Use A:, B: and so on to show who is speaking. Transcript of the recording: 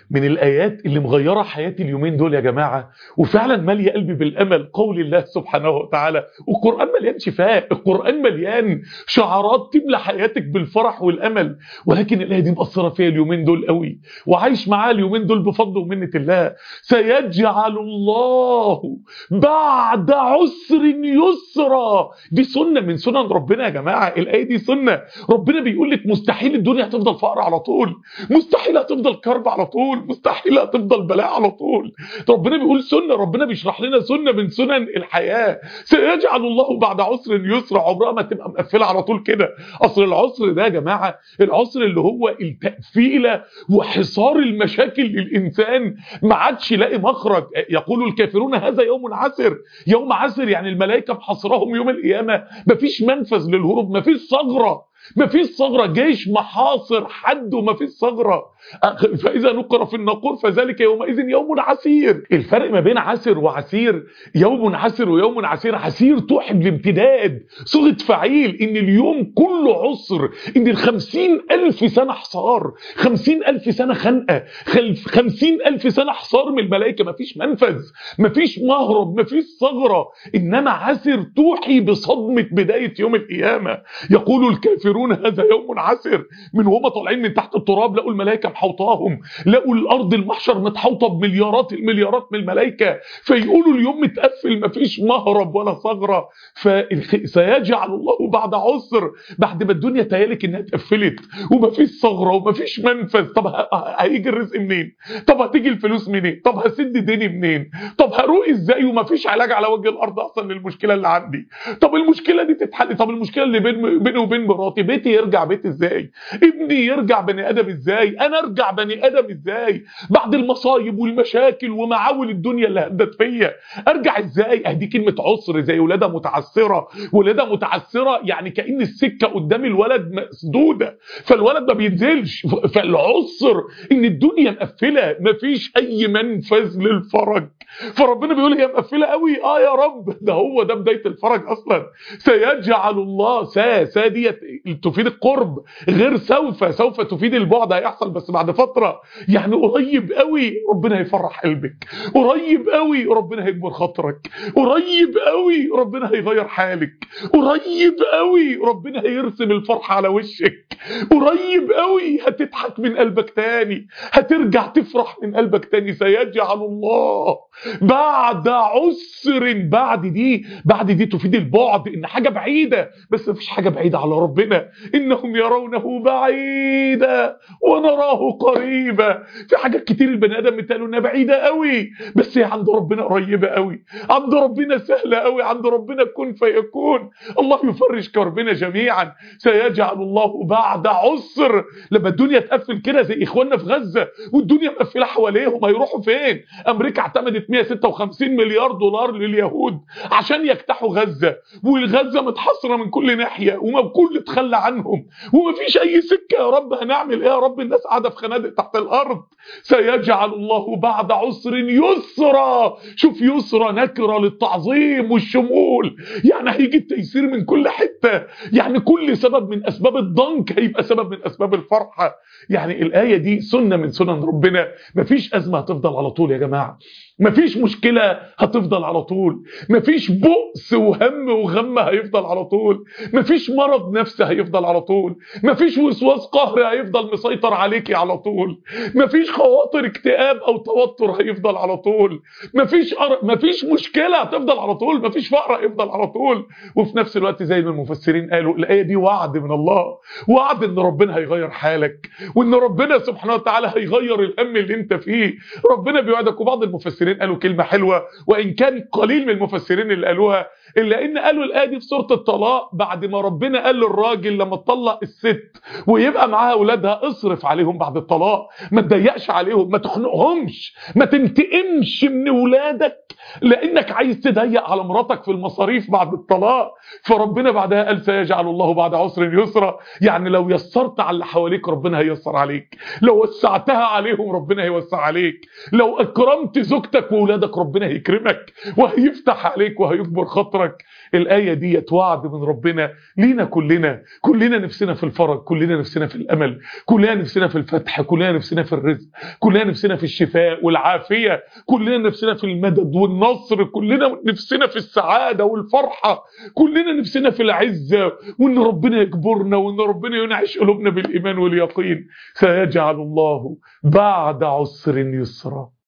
A: من الآيات اللي مغيرة حياتي اليومين دول يا جماعة، وفعلا مالية قلبي بالأمل، قول الله سبحانه وتعالى. والقرآن مليان شفاء، القرآن مليان شعارات تملى حياتك بالفرح والأمل، ولكن الآية دي مأثرة فيها اليومين دول قوي، وعايش معاها اليومين دول بفضل ومنة الله. سيجعل الله بعد عسر يسرا. دي سنة من سنن ربنا يا جماعة، الآية دي سنة. ربنا بيقول لك مستحيل الدنيا هتفضل فقر على طول، مستحيل هتفضل كرب على طول، مستحيل هتفضل بلاء على طول. ربنا بيقول سنة، ربنا بيشرح لنا سنة من سنن الحياة. سيجعل الله بعد عسر يسرا، عمرها ما تبقى مقفلة على طول كده. اصل العسر ده يا جماعة، العسر اللي هو التقفيلة وحصار المشاكل للإنسان، ما عادش لاقي مخرج. يقول الكافرون هذا يوم عسر. يوم عسر يعني الملائكة محاصرهم يوم القيامة، مفيش منفذ للهروب، مفيش ثغرة، مفيش ثغرة، جيش محاصر حد ومفيش ثغرة. فإذا نقر في الناقور فذلك يومئذ يوم عسير. الفرق ما بين عسر وعسير، يوم عسر ويوم عسير، عسير توحي بالامتداد، صيغة فعيل، إن اليوم كله عسر، إن 50,000 سنة حصار، 50,000 سنة خنقة، 50,000 سنة حصار من الملائكة، مفيش منفذ، مفيش مهرب، مفيش ثغرة. إنما عسر توحي بصدمة بداية يوم القيامة. يقول الكافرون هذا يوم عسر، من هما طالعين من تحت التراب لقوا الملائكة محوطاهم، لقوا الأرض المحشر متحوطة بمليارات المليارات من الملائكة، فيقولوا اليوم متقفل، مفيش مهرب ولا ثغرة. فسيجعل الله بعد عسر، بعد ما الدنيا تهيالك انها اتقفلت ومفيش ثغرة ومفيش منفذ. طب هيجي الرزق منين؟ طب هتيجي الفلوس منين؟ طب هسد ديني منين؟ طب هروق ازاي ومفيش علاج على وجه الارض اصلا للمشكلة اللي عندي؟ طب المشكلة دي تتحل؟ طب المشكلة اللي بيني وبين مراتي، بيتي يرجع بيت ازاي؟ ابني يرجع بني ادم ازاي؟ انا ارجع بني ادم ازاي بعد المصايب والمشاكل ومعاول الدنيا اللي هدت فيا؟ ارجع ازاي؟ اهدي كلمة عسر زي ولادة متعسرة. ولادة متعسرة يعني كأن السكة قدام الولد مسدودة، فالولد ما بينزلش. فالعسر ان الدنيا مقفلة، مفيش اي منفذ للفرج. فربنا بيقول هي مقفلة قوي، يا رب، ده هو ده بداية الفرج اصلا. سيجعل الله، سا ديت تفيد القرب، غير سوف تفيد البعد، هيحصل بس بعد فترة. يعني قريب قوي ربنا هيفرح قلبك، قريب قوي ربنا هيكبر خاطرك، قريب قوي ربنا هيغير حالك، قريب قوي ربنا هيرسم الفرحة على وشك، قريب قوي هتضحك من قلبك تاني، هترجع تفرح من قلبك تاني. سيجعل الله بعد عسر، بعد دي تفيد البعد، ان حاجة بعيدة، بس مفيش حاجة بعيدة على ربنا. انهم يرونه بعيدا ونراه قريبا. في حاجات كتير البني ادم مثاله انها بعيدة قوي، بس هي عند ربنا قريبة قوي، عند ربنا سهلة قوي، عند ربنا كن فيكون. الله يفرج كربنا جميعا. سيجعل الله بعد عسر، لما الدنيا تقفل كده زي اخواننا في غزة والدنيا مقفلة حواليهم، هيروحوا فين؟ امريكا اعتمدت 156 مليار دولار لليهود عشان يجتاحوا غزة، والغزة متحصرة من كل ناحية، وما كل تخلى عنهم، ومفيش اي سكة. يا رب هنعمل ايه يا رب؟ الناس قاعدة في خنادق تحت الارض. سيجعل الله بعد عسر يسرا. شوف، يسرا نكرة للتعظيم والشمول، يعني هيجي التيسير من كل حتة، يعني كل سبب من اسباب الضنك هيبقى سبب من اسباب الفرحة. يعني الآية دي سنة من سنن ربنا. مفيش أزمة هتفضل على طول يا جماعة، مفيش مشكلة هتفضل على طول، مفيش بؤس وهم وغم هيفضل على طول، مفيش مرض نفسي هيفضل على طول، مفيش وسواس قهري هيفضل مسيطر عليكي على طول، مفيش خواطر اكتئاب أو توتر هيفضل على طول، مفيش مشكلة هتفضل على طول، مفيش فقر هيفضل على طول. وفي نفس الوقت زي ما المفسرين قالوا، الآية دي وعد من الله، وعد ان ربنا هيغير حالك، وان ربنا سبحانه وتعالى هيغير الهم اللي انت فيه. ربنا بيوعدك. وبعض المفسرين قالوا كلمة حلوة، وإن كان قليل من المفسرين اللي قالوها، إلا إن قالوا الآية دي في سورة الطلاق، بعد ما ربنا قال للراجل لما تطلق الست ويبقى معاها أولادها، اصرف عليهم بعد الطلاق، ما تضيقش عليهم، ما تخنقهمش، ما تنتقمش من أولادك لانك عايز تضيق على مراتك في المصاريف بعد الطلاق، فربنا بعدها قال سيجعل الله بعد عسر يسرا. يعني لو يسرت على اللي حواليك ربنا هيسر عليك، لو وسعتها عليهم ربنا هيوسع عليك، لو اكرمت زوجتك واولادك ربنا هيكرمك وهيفتح عليك وهيكبر خاطرك. الايه دي وعد من ربنا لينا كلنا نفسنا في الفرج، كلنا نفسنا في الامل، كلنا نفسنا في الفتح، كلنا نفسنا في الرزق، كلنا نفسنا في الشفاء والعافيه، كلنا نفسنا في المدد والنصر، كلنا نفسنا في السعاده والفرحه، كلنا نفسنا في العزه، وان ربنا يكبرنا، وان ربنا ينعش قلوبنا بالايمان واليقين. سيجعل الله بعد عسر يسرا.